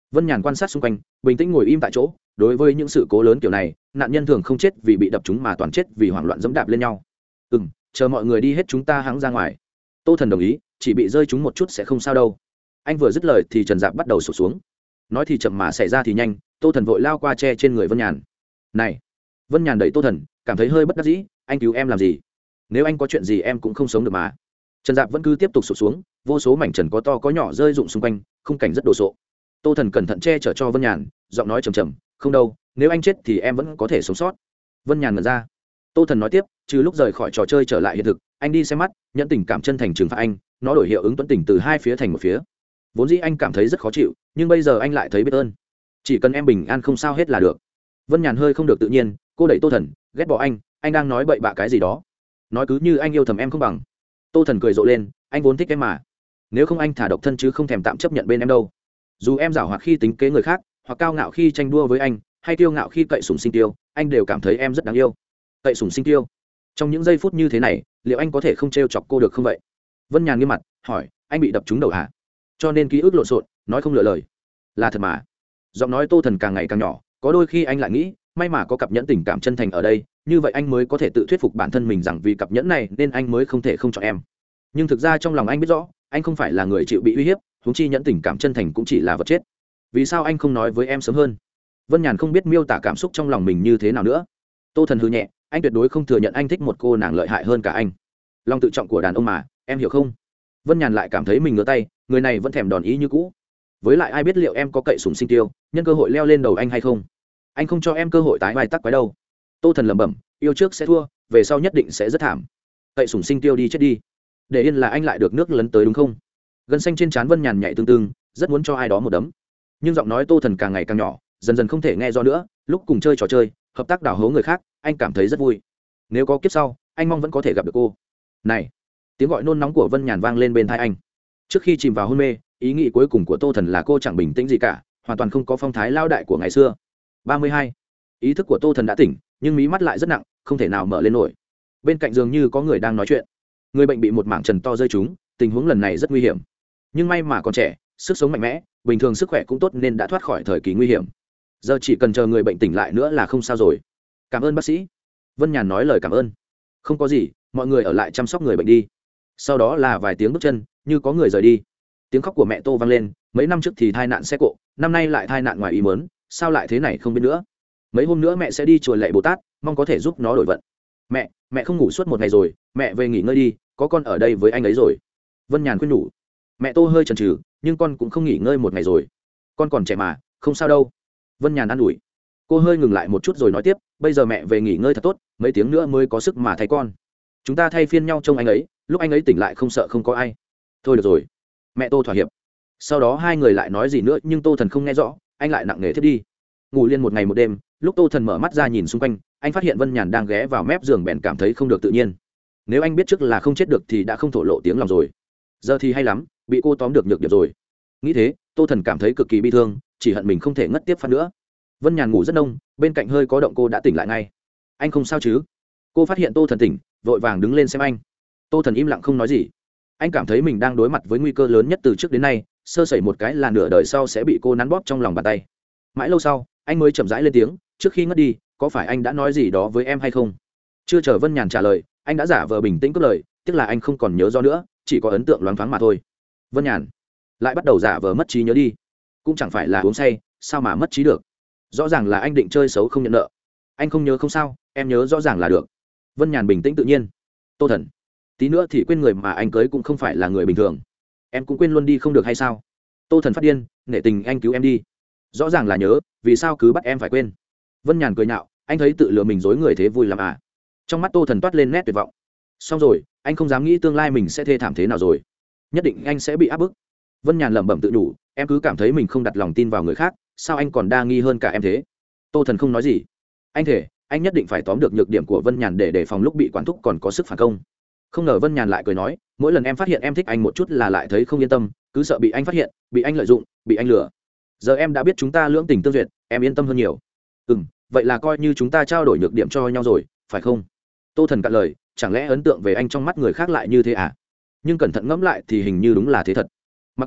Vân Nhàn quan sát xung quanh, bình tĩnh ngồi im tại chỗ. Đối với những sự cố lớn kiểu này, nạn nhân thường không chết vì bị đập trúng mà toàn chết vì hoảng loạn dẫm đạp lên nhau. Ừ, chờ mọi người đi hết chúng ta hắng ra ngoài. Tô Thần đồng ý, chỉ bị rơi trúng một chút sẽ không sao đâu. Anh vừa dứt lời thì Trần Dạp bắt đầu sụp xuống. Nói thì chậm mà xảy ra thì nhanh, Tô Thần vội lao qua che trên người Vân Nhàn. Này! Vân Nhàn đẩy Tô Thần, cảm thấy hơi bất đắc dĩ, anh cứu em làm gì? Nếu anh có chuyện gì em cũng không sống được mà. Trần Dạp vẫn cứ tiếp tục sụp xuống, vô số mảnh trần có to có nhỏ rơi rụng xung quanh, khung cảnh rất đồ sộ. Tô Thần cẩn thận che chở cho Vân Nhàn, giọng nói trầm trầm, không đâu, nếu anh chết thì em vẫn có thể sống sót. Vân Nhàn ngẩn ra. Tô Thần nói tiếp, trừ lúc rời khỏi trò chơi trở lại hiện thực, anh đi xem mắt, nhận tình cảm chân thành trừng phạt anh, nó đổi hiệu ứng tuấn tình từ hai phía thành một phía. Vốn dĩ anh cảm thấy rất khó chịu, nhưng bây giờ anh lại thấy biết ơn. Chỉ cần em bình an không sao hết là được. Vân Nhàn hơi không được tự nhiên, cô đẩy Tô Thần, ghét bỏ anh, anh đang nói bậy bạ cái gì đó. Nói cứ như anh yêu thầm em không bằng. Tô Thần cười rộ lên, anh vốn thích em mà. Nếu không anh thả độc thân chứ không thèm tạm chấp nhận bên em đâu. Dù em giảo hoạt khi tính kế người khác, hoặc cao ngạo khi tranh đua với anh, hay kiêu ngạo khi cậy sủng sinh tiêu, anh đều cảm thấy em rất đáng yêu. Cậy sủng sinh tiêu. Trong những giây phút như thế này, liệu anh có thể không trêu chọc cô được không vậy? Vân Nhàn nghiêm mặt hỏi, anh bị đập trúng đầu hả? Cho nên ký ức lộn xộn, nói không lựa lời. Là thật mà. Giọng nói Tô Thần càng ngày càng nhỏ, có đôi khi anh lại nghĩ, may mà có cặp nhẫn tình cảm chân thành ở đây, như vậy anh mới có thể tự thuyết phục bản thân mình rằng vì cặp nhẫn này nên anh mới không thể không chọn em. Nhưng thực ra trong lòng anh biết rõ, anh không phải là người chịu bị uy hiếp, huống chi nhẫn tình cảm chân thành cũng chỉ là vật chết. Vì sao anh không nói với em sớm hơn? Vân Nhàn không biết miêu tả cảm xúc trong lòng mình như thế nào nữa. Tô Thần hừ nhẹ, anh tuyệt đối không thừa nhận anh thích một cô nàng lợi hại hơn cả anh. Lòng tự trọng của đàn ông mà, em hiểu không? Vân Nhàn lại cảm thấy mình ngửa tay, người này vẫn thèm đòn ý như cũ. Với lại ai biết liệu em có cậy sủng sinh tiêu, nhân cơ hội leo lên đầu anh hay không? Anh không cho em cơ hội tái vai tắc quái đâu. Tô Thần lẩm bẩm, yêu trước sẽ thua, về sau nhất định sẽ rất thảm. Cậy sủng sinh tiêu đi chết đi, để yên là anh lại được nước lấn tới đúng không? Gân xanh trên trán Vân Nhàn nhảy tương tương, rất muốn cho ai đó một đấm. Nhưng giọng nói Tô Thần càng ngày càng nhỏ, dần dần không thể nghe rõ nữa. Lúc cùng chơi trò chơi, hợp tác đào hố người khác, anh cảm thấy rất vui. Nếu có kiếp sau, anh mong vẫn có thể gặp được cô. Này! Tiếng gọi nôn nóng của Vân Nhàn vang lên bên tai anh. Trước khi chìm vào hôn mê, ý nghĩ cuối cùng của Tô Thần là cô chẳng bình tĩnh gì cả, hoàn toàn không có phong thái lao đại của ngày xưa. ba mươi hai. Ý thức của Tô Thần đã tỉnh, nhưng mí mắt lại rất nặng, không thể nào mở lên nổi. Bên cạnh dường như có người đang nói chuyện. Người bệnh bị một mảng trần to rơi trúng, tình huống lần này rất nguy hiểm. Nhưng may mà còn trẻ, sức sống mạnh mẽ, bình thường sức khỏe cũng tốt nên đã thoát khỏi thời kỳ nguy hiểm. Giờ chỉ cần chờ người bệnh tỉnh lại nữa là không sao rồi. Cảm ơn bác sĩ. Vân Nhàn nói lời cảm ơn. Không có gì, mọi người ở lại chăm sóc người bệnh đi. Sau đó là vài tiếng bước chân, như có người rời đi. Tiếng khóc của mẹ Tô vang lên, mấy năm trước thì tai nạn xe cộ, năm nay lại tai nạn ngoài ý muốn, sao lại thế này không biết nữa. Mấy hôm nữa mẹ sẽ đi chùa lạy Bồ Tát, mong có thể giúp nó đổi vận. Mẹ, mẹ không ngủ suốt một ngày rồi, mẹ về nghỉ ngơi đi, có con ở đây với anh ấy rồi. Vân Nhàn khuyên nhủ. Mẹ Tô hơi chần chừ, nhưng con cũng không nghỉ ngơi một ngày rồi. Con còn trẻ mà, không sao đâu. Vân Nhàn an ủi. Cô hơi ngừng lại một chút rồi nói tiếp, bây giờ mẹ về nghỉ ngơi thật tốt, mấy tiếng nữa mới có sức mà thay con. Chúng ta thay phiên nhau trông anh ấy, lúc anh ấy tỉnh lại không sợ không có ai. Thôi được rồi. Mẹ Tô thỏa hiệp. Sau đó hai người lại nói gì nữa nhưng Tô Thần không nghe rõ, anh lại nặng nề thiết đi. Ngủ liên một ngày một đêm, lúc Tô Thần mở mắt ra nhìn xung quanh, anh phát hiện Vân Nhàn đang ghé vào mép giường bèn cảm thấy không được tự nhiên. Nếu anh biết trước là không chết được thì đã không thổ lộ tiếng lòng rồi. Giờ thì hay lắm, bị cô tóm được nhược điểm rồi. Nghĩ thế, Tô Thần cảm thấy cực kỳ bi thương, chỉ hận mình không thể ngất tiếp phát nữa. Vân Nhàn ngủ rất nông, bên cạnh hơi có động cô đã tỉnh lại ngay. Anh không sao chứ? Cô phát hiện Tô Thần tỉnh, vội vàng đứng lên xem anh. Tô Thần im lặng không nói gì. Anh cảm thấy mình đang đối mặt với nguy cơ lớn nhất từ trước đến nay, sơ sẩy một cái là nửa đời sau sẽ bị cô nắn bóp trong lòng bàn tay. Mãi lâu sau, anh mới chậm rãi lên tiếng, trước khi ngất đi, có phải anh đã nói gì đó với em hay không? Chưa chờ Vân Nhàn trả lời, anh đã giả vờ bình tĩnh cất lời, tiếc là anh không còn nhớ rõ nữa, chỉ có ấn tượng loáng thoáng mà thôi. Vân Nhàn lại bắt đầu giả vờ mất trí nhớ đi. Cũng chẳng phải là uống say, sao mà mất trí được? Rõ ràng là anh định chơi xấu không nhận nợ. Anh không nhớ không sao, em nhớ rõ ràng là được. Vân Nhàn bình tĩnh tự nhiên. Tô Thần, tí nữa thì quên người mà anh cưới cũng không phải là người bình thường. Em cũng quên luôn đi không được hay sao? Tô Thần phát điên, nể tình anh cứu em đi. Rõ ràng là nhớ, vì sao cứ bắt em phải quên? Vân Nhàn cười nhạo, anh thấy tự lừa mình dối người thế vui lắm à? Trong mắt Tô Thần toát lên nét tuyệt vọng. Xong rồi, anh không dám nghĩ tương lai mình sẽ thê thảm thế nào rồi. Nhất định anh sẽ bị áp bức. Vân Nhàn lẩm bẩm tự nhủ, em cứ cảm thấy mình không đặt lòng tin vào người khác, sao anh còn đa nghi hơn cả em thế? Tô Thần không nói gì. Anh thể, anh nhất định phải tóm được nhược điểm của Vân Nhàn để đề phòng lúc bị quản thúc còn có sức phản công. Không ngờ Vân Nhàn lại cười nói, mỗi lần em phát hiện em thích anh một chút là lại thấy không yên tâm, cứ sợ bị anh phát hiện, bị anh lợi dụng, bị anh lừa. Giờ em đã biết chúng ta lưỡng tình tương duyệt, em yên tâm hơn nhiều. Ừ, vậy là coi như chúng ta trao đổi nhược điểm cho nhau rồi, phải không? Tô Thần cạn lời, chẳng lẽ ấn tượng về anh trong mắt người khác lại như thế à? Nhưng cẩn thận ngẫm lại thì hình như đúng là thế thật. Mặc kệ đi,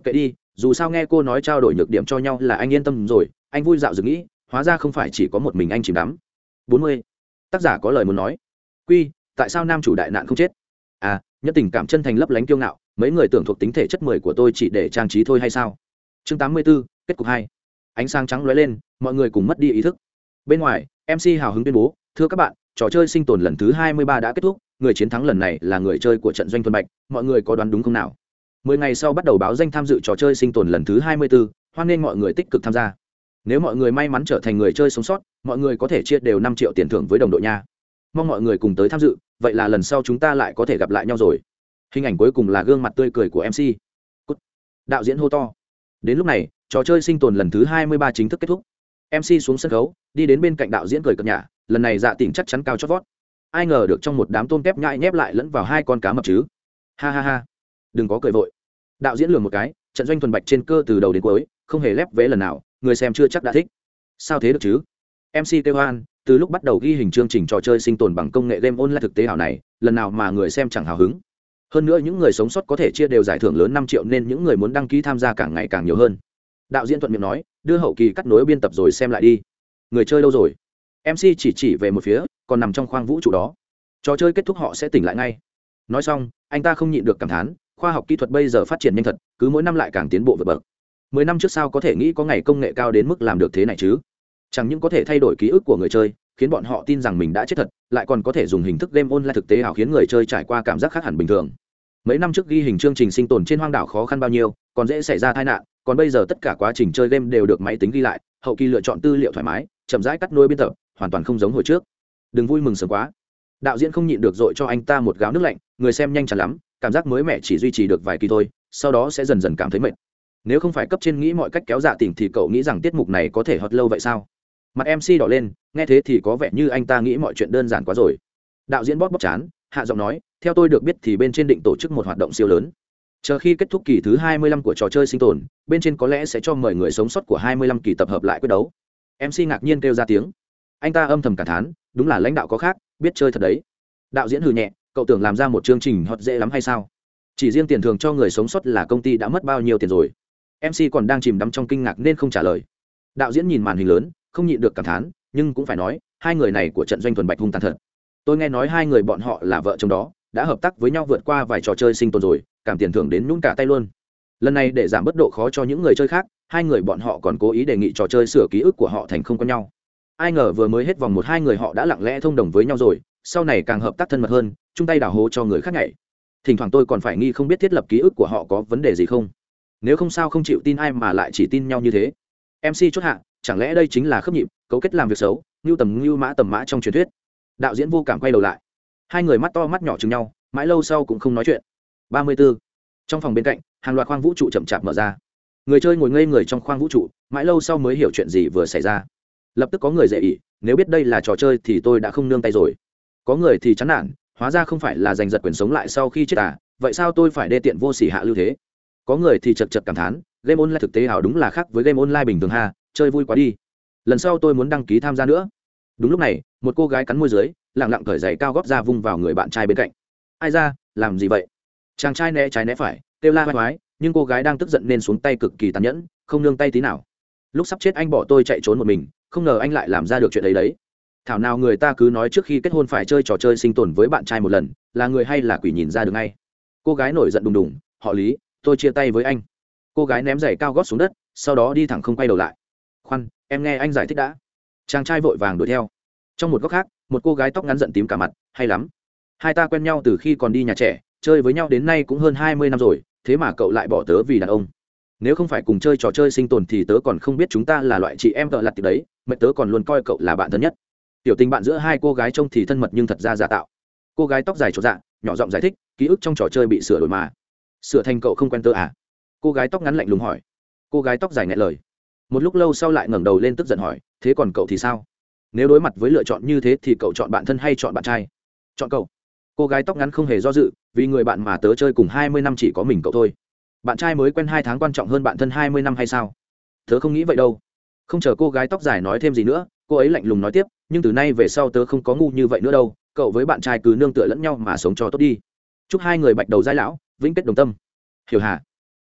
dù sao nghe cô nói trao đổi nhược điểm cho nhau là anh yên tâm rồi. Anh vui dạo dừng nghĩ, hóa ra không phải chỉ có một mình anh chìm đắm. bốn mươi. Tác giả có lời muốn nói. Quy, tại sao nam chủ đại nạn không chết? À, nhất tình cảm chân thành lấp lánh kiêu ngạo, mấy người tưởng thuộc tính thể chất mười của tôi chỉ để trang trí thôi hay sao? Chương tám mươi 84, kết cục hai. Ánh sáng trắng lóe lên, mọi người cùng mất đi ý thức. Bên ngoài, em xê hào hứng tuyên bố, thưa các bạn, trò chơi sinh tồn lần thứ hai mươi ba đã kết thúc, người chiến thắng lần này là người chơi của trận doanh Thuần Bạch, mọi người có đoán đúng không nào? mười ngày sau bắt đầu báo danh tham dự trò chơi sinh tồn lần thứ hai mươi tư, hoan nghênh mọi người tích cực tham gia. Nếu mọi người may mắn trở thành người chơi sống sót, mọi người có thể chia đều năm triệu tiền thưởng với đồng đội nha. Mong mọi người cùng tới tham dự, vậy là lần sau chúng ta lại có thể gặp lại nhau rồi. Hình ảnh cuối cùng là gương mặt tươi cười của em xê. Cút. Đạo diễn hô to. Đến lúc này, trò chơi sinh tồn lần thứ hai mươi ba chính thức kết thúc. em xê xuống sân khấu, đi đến bên cạnh đạo diễn cười cợt nhả, lần này Dạ Tỉnh chắc chắn cao chót vót. Ai ngờ được trong một đám tôm tép nhại nhép lại lẫn vào hai con cá mập chứ. Ha ha ha. Đừng có cười vội. Đạo diễn lườm một cái, trận doanh Thuần Bạch trên cơ từ đầu đến cuối, không hề lép vế lần nào, người xem chưa chắc đã thích. Sao thế được chứ? em xê kêu hoan, từ lúc bắt đầu ghi hình chương trình trò chơi sinh tồn bằng công nghệ game online thực tế ảo này, lần nào mà người xem chẳng hào hứng. Hơn nữa những người sống sót có thể chia đều giải thưởng lớn năm triệu nên những người muốn đăng ký tham gia càng ngày càng nhiều hơn. Đạo diễn thuận miệng nói, đưa hậu kỳ cắt nối biên tập rồi xem lại đi. Người chơi đâu rồi? em xê chỉ chỉ về một phía, còn nằm trong khoang vũ trụ đó. Trò chơi kết thúc họ sẽ tỉnh lại ngay. Nói xong, anh ta không nhịn được cảm thán, khoa học kỹ thuật bây giờ phát triển nhanh thật, cứ mỗi năm lại càng tiến bộ vượt bậc. Mười năm trước sao có thể nghĩ có ngày công nghệ cao đến mức làm được thế này chứ? Chẳng những có thể thay đổi ký ức của người chơi, khiến bọn họ tin rằng mình đã chết thật, lại còn có thể dùng hình thức game online thực tế ảo khiến người chơi trải qua cảm giác khác hẳn bình thường. Mấy năm trước ghi hình chương trình sinh tồn trên hoang đảo khó khăn bao nhiêu, còn dễ xảy ra tai nạn, còn bây giờ tất cả quá trình chơi game đều được máy tính ghi lại, hậu kỳ lựa chọn tư liệu thoải mái, chậm rãi cắt nối biên tập, hoàn toàn không giống hồi trước. Đừng vui mừng sớm quá. Đạo diễn không nhịn được dội cho anh ta một gáo nước lạnh, người xem nhanh chóng lắm, cảm giác mới mẻ chỉ duy trì được vài kỳ thôi, sau đó sẽ dần dần cảm thấy mệt. Nếu không phải cấp trên nghĩ mọi cách kéo Dạ Tỉnh thì cậu nghĩ rằng tiết mục này có thể hot lâu vậy sao? Mặt em xê đỏ lên, nghe thế thì có vẻ như anh ta nghĩ mọi chuyện đơn giản quá rồi. Đạo diễn bóp bóp chán, hạ giọng nói, theo tôi được biết thì bên trên định tổ chức một hoạt động siêu lớn. Chờ khi kết thúc kỳ thứ hai mươi lăm của trò chơi sinh tồn, bên trên có lẽ sẽ cho mời người sống sót của hai mươi lăm kỳ tập hợp lại quyết đấu. em xê ngạc nhiên kêu ra tiếng. Anh ta âm thầm cảm thán, đúng là lãnh đạo có khác, biết chơi thật đấy. Đạo diễn hừ nhẹ, cậu tưởng làm ra một chương trình hot dễ lắm hay sao? Chỉ riêng tiền thưởng cho người sống sót là công ty đã mất bao nhiêu tiền rồi? em xê còn đang chìm đắm trong kinh ngạc nên không trả lời. Đạo diễn nhìn màn hình lớn, không nhịn được cảm thán, nhưng cũng phải nói, hai người này của trận doanh Thuần Bạch hung tàn thật. Tôi nghe nói hai người bọn họ là vợ chồng đó, đã hợp tác với nhau vượt qua vài trò chơi sinh tồn rồi, cảm tiền thưởng đến nhún cả tay luôn. Lần này để giảm bớt độ khó cho những người chơi khác, hai người bọn họ còn cố ý đề nghị trò chơi sửa ký ức của họ thành không có nhau. Ai ngờ vừa mới hết vòng một hai người họ đã lặng lẽ thông đồng với nhau rồi, sau này càng hợp tác thân mật hơn, chung tay đào hố cho người khác nhảy. Thỉnh thoảng tôi còn phải nghi không biết thiết lập ký ức của họ có vấn đề gì không. Nếu không sao không chịu tin ai mà lại chỉ tin nhau như thế. em xê chốt hạ, chẳng lẽ đây chính là khớp nhịp, cấu kết làm việc xấu, ngưu tầm ngưu mã tầm mã trong truyền thuyết. Đạo diễn vô cảm quay đầu lại, hai người mắt to mắt nhỏ chừng nhau, mãi lâu sau cũng không nói chuyện. ba mươi 34. Trong phòng bên cạnh, hàng loạt khoang vũ trụ chậm chạp mở ra. Người chơi ngồi ngây người trong khoang vũ trụ, mãi lâu sau mới hiểu chuyện gì vừa xảy ra. Lập tức có người dễ ỉ, nếu biết đây là trò chơi thì tôi đã không nương tay rồi. Có người thì chán nản, hóa ra không phải là giành giật quyền sống lại sau khi chết à, vậy sao tôi phải đê tiện vô sỉ hạ lưu thế. Có người thì chật chật cảm thán, game online thực tế ảo đúng là khác với game online bình thường ha, chơi vui quá đi. Lần sau tôi muốn đăng ký tham gia nữa. Đúng lúc này, một cô gái cắn môi dưới, lặng lặng cởi giày cao gót ra vung vào người bạn trai bên cạnh. Ai ra, làm gì vậy? Chàng trai né trái né phải, kêu la oai oái, nhưng cô gái đang tức giận nên xuống tay cực kỳ tàn nhẫn, không nương tay tí nào. Lúc sắp chết anh bỏ tôi chạy trốn một mình, không ngờ anh lại làm ra được chuyện ấy đấy. Thảo nào người ta cứ nói trước khi kết hôn phải chơi trò chơi sinh tồn với bạn trai một lần, là người hay là quỷ nhìn ra được ngay. Cô gái nổi giận đùng đùng, họ Lý, tôi chia tay với anh. Cô gái ném giày cao gót xuống đất, sau đó đi thẳng không quay đầu lại. Khoan, em nghe anh giải thích đã. Chàng trai vội vàng đuổi theo. Trong một góc khác, một cô gái tóc ngắn giận tím cả mặt, hay lắm. Hai ta quen nhau từ khi còn đi nhà trẻ, chơi với nhau đến nay cũng hơn hai mươi năm rồi, thế mà cậu lại bỏ tớ vì đàn ông. Nếu không phải cùng chơi trò chơi sinh tồn thì tớ còn không biết chúng ta là loại chị em cỡ lặt đấy, mẹ tớ còn luôn coi cậu là bạn thân nhất. Tiểu tình bạn giữa hai cô gái trông thì thân mật nhưng thật ra giả tạo. Cô gái tóc dài chột dạ, nhỏ giọng giải thích, ký ức trong trò chơi bị sửa đổi mà. Sửa thành cậu không quen tớ à? Cô gái tóc ngắn lạnh lùng hỏi. Cô gái tóc dài nghẹn lời. Một lúc lâu sau lại ngẩng đầu lên tức giận hỏi, thế còn cậu thì sao? Nếu đối mặt với lựa chọn như thế thì cậu chọn bạn thân hay chọn bạn trai? Chọn cậu. Cô gái tóc ngắn không hề do dự, vì người bạn mà tớ chơi cùng hai mươi năm chỉ có mình cậu thôi. Bạn trai mới quen hai tháng quan trọng hơn bạn thân hai mươi năm hay sao? Tớ không nghĩ vậy đâu. Không chờ cô gái tóc dài nói thêm gì nữa, cô ấy lạnh lùng nói tiếp, nhưng từ nay về sau tớ không có ngu như vậy nữa đâu, cậu với bạn trai cứ nương tựa lẫn nhau mà sống cho tốt đi. Chúc hai người bạch đầu giai lão vĩnh kết đồng tâm. Hiểu hả?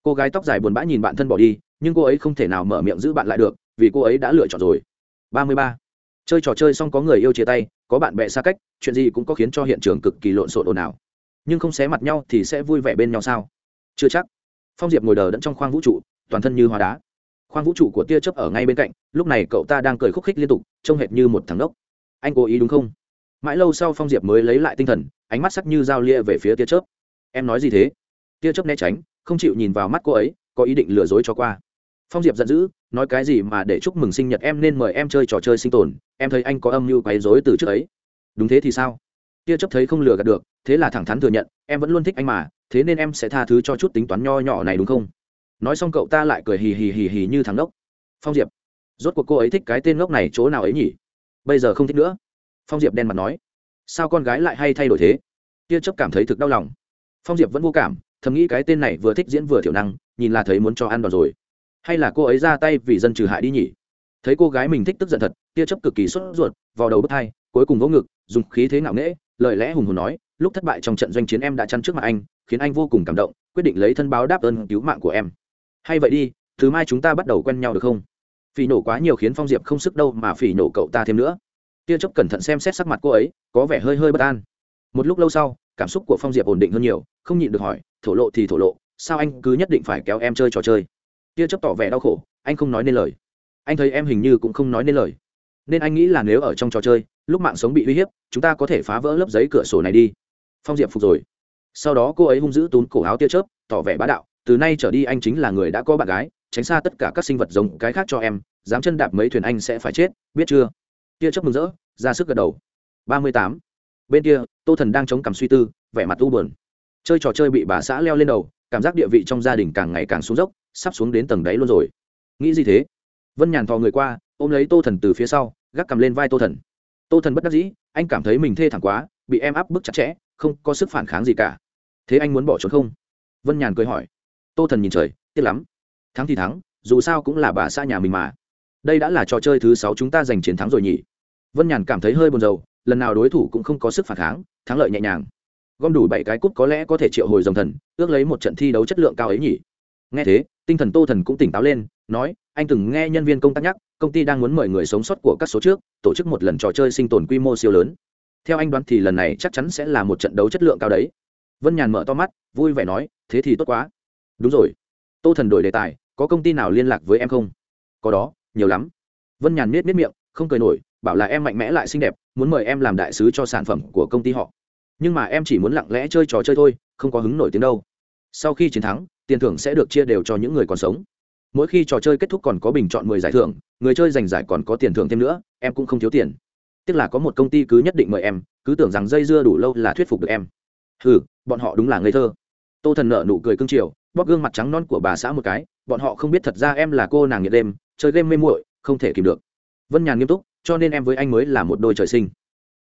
Cô gái tóc dài buồn bã nhìn bạn thân bỏ đi, nhưng cô ấy không thể nào mở miệng giữ bạn lại được, vì cô ấy đã lựa chọn rồi. ba mươi ba. Chơi trò chơi xong có người yêu chia tay, có bạn bè xa cách, chuyện gì cũng có khiến cho hiện trường cực kỳ lộn xộn ồn ào. Nhưng không xé mặt nhau thì sẽ vui vẻ bên nhau sao? Chưa chắc. Phong Diệp ngồi đờ đẫn trong khoang vũ trụ, toàn thân như hóa đá. Khoang vũ trụ của tia chớp ở ngay bên cạnh, lúc này cậu ta đang cười khúc khích liên tục, trông hệt như một thằng đốc. Anh cố ý đúng không? Mãi lâu sau Phong Diệp mới lấy lại tinh thần, ánh mắt sắc như dao lia về phía tia chớp. Em nói gì thế? Tia chớp né tránh, không chịu nhìn vào mắt cô ấy, có ý định lừa dối cho qua. Phong Diệp giận dữ, nói cái gì mà để chúc mừng sinh nhật em nên mời em chơi trò chơi sinh tồn, em thấy anh có âm mưu quấy rối từ trước ấy. Đúng thế thì sao? Tia chớp thấy không lừa gạt được, thế là thẳng thắn thừa nhận, em vẫn luôn thích anh mà, thế nên em sẽ tha thứ cho chút tính toán nho nhỏ này đúng không? Nói xong cậu ta lại cười hì hì hì hì như thằng ngốc. Phong Diệp, rốt cuộc cô ấy thích cái tên ngốc này chỗ nào ấy nhỉ? Bây giờ không thích nữa. Phong Diệp đen mặt nói, sao con gái lại hay thay đổi thế? Tia chớp cảm thấy thực đau lòng. Phong Diệp vẫn vô cảm, thầm nghĩ cái tên này vừa thích diễn vừa thiểu năng, nhìn là thấy muốn cho ăn đòn rồi. Hay là cô ấy ra tay vì dân trừ hại đi nhỉ? Thấy cô gái mình thích tức giận thật, Tia chớp cực kỳ sốt ruột, vào đầu bứt tai, cuối cùng vỗ ngực, dùng khí thế ngạo nghễ, lời lẽ hùng hồn nói, lúc thất bại trong trận doanh chiến em đã chắn trước mặt anh, khiến anh vô cùng cảm động, quyết định lấy thân báo đáp ơn cứu mạng của em. Hay vậy đi, thứ mai chúng ta bắt đầu quen nhau được không? Phỉ nổ quá nhiều khiến Phong Diệp không sức đâu mà phỉ nổ cậu ta thêm nữa. Tia chớp cẩn thận xem xét sắc mặt cô ấy, có vẻ hơi hơi bất an. Một lúc lâu sau, cảm xúc của Phong Diệp ổn định hơn nhiều, không nhịn được hỏi, thổ lộ thì thổ lộ, sao anh cứ nhất định phải kéo em chơi trò chơi? Tia chớp tỏ vẻ đau khổ, anh không nói nên lời. Anh thấy em hình như cũng không nói nên lời, nên anh nghĩ là nếu ở trong trò chơi, lúc mạng sống bị uy hiếp, chúng ta có thể phá vỡ lớp giấy cửa sổ này đi. Phong Diệp phục rồi. Sau đó cô ấy hung dữ túm cổ áo Tia chớp, tỏ vẻ bá đạo, từ nay trở đi anh chính là người đã có bạn gái, tránh xa tất cả các sinh vật giống cái khác cho em, dám chân đạp mấy thuyền anh sẽ phải chết, biết chưa? Tia chớp mừng rỡ, ra sức gật đầu. ba mươi tám. Bên kia, Tô Thần đang chống cằm suy tư, vẻ mặt u buồn. Chơi trò chơi bị bà xã leo lên đầu, cảm giác địa vị trong gia đình càng ngày càng xuống dốc, sắp xuống đến tầng đáy luôn rồi. Nghĩ gì thế? Vân Nhàn thò người qua, ôm lấy Tô Thần từ phía sau, gác cầm lên vai Tô Thần. Tô Thần bất đắc dĩ, anh cảm thấy mình thê thảm quá, bị em áp bức chặt chẽ, không có sức phản kháng gì cả. Thế anh muốn bỏ trốn không? Vân Nhàn cười hỏi. Tô Thần nhìn trời, tiếc lắm. Thắng thì thắng, dù sao cũng là bà xã nhà mình mà. Đây đã là trò chơi thứ sáu chúng ta giành chiến thắng rồi nhỉ? Vân Nhàn cảm thấy hơi buồn rầu, lần nào đối thủ cũng không có sức phản kháng, thắng lợi nhẹ nhàng. Gom đủ bảy cái cúp có lẽ có thể triệu hồi dòng thần, ước lấy một trận thi đấu chất lượng cao ấy nhỉ? Nghe thế, tinh thần Tô Thần cũng tỉnh táo lên, nói, anh từng nghe nhân viên công tác nhắc, công ty đang muốn mời người sống sót của các số trước, tổ chức một lần trò chơi sinh tồn quy mô siêu lớn. Theo anh đoán thì lần này chắc chắn sẽ là một trận đấu chất lượng cao đấy. Vân Nhàn mở to mắt, vui vẻ nói, thế thì tốt quá. Đúng rồi. Tô Thần đổi đề tài, có công ty nào liên lạc với em không? Có đó, nhiều lắm. Vân Nhàn miết miết miệng, không cười nổi, bảo là em mạnh mẽ lại xinh đẹp, muốn mời em làm đại sứ cho sản phẩm của công ty họ. Nhưng mà em chỉ muốn lặng lẽ chơi trò chơi thôi, không có hứng nổi tiếng đâu. Sau khi chiến thắng, tiền thưởng sẽ được chia đều cho những người còn sống. Mỗi khi trò chơi kết thúc còn có bình chọn mười giải thưởng, người chơi giành giải còn có tiền thưởng thêm nữa, em cũng không thiếu tiền. Tiếc là có một công ty cứ nhất định mời em, cứ tưởng rằng dây dưa đủ lâu là thuyết phục được em. Hừ, bọn họ đúng là ngây thơ. Tô Thần nở nụ cười cưng chiều, bóp gương mặt trắng non của bà xã một cái, bọn họ không biết thật ra em là cô nàng nghiện đêm, chơi game mê muội, không thể kìm được. Vân Nhàn nghiêm túc, cho nên em với anh mới là một đôi trời sinh.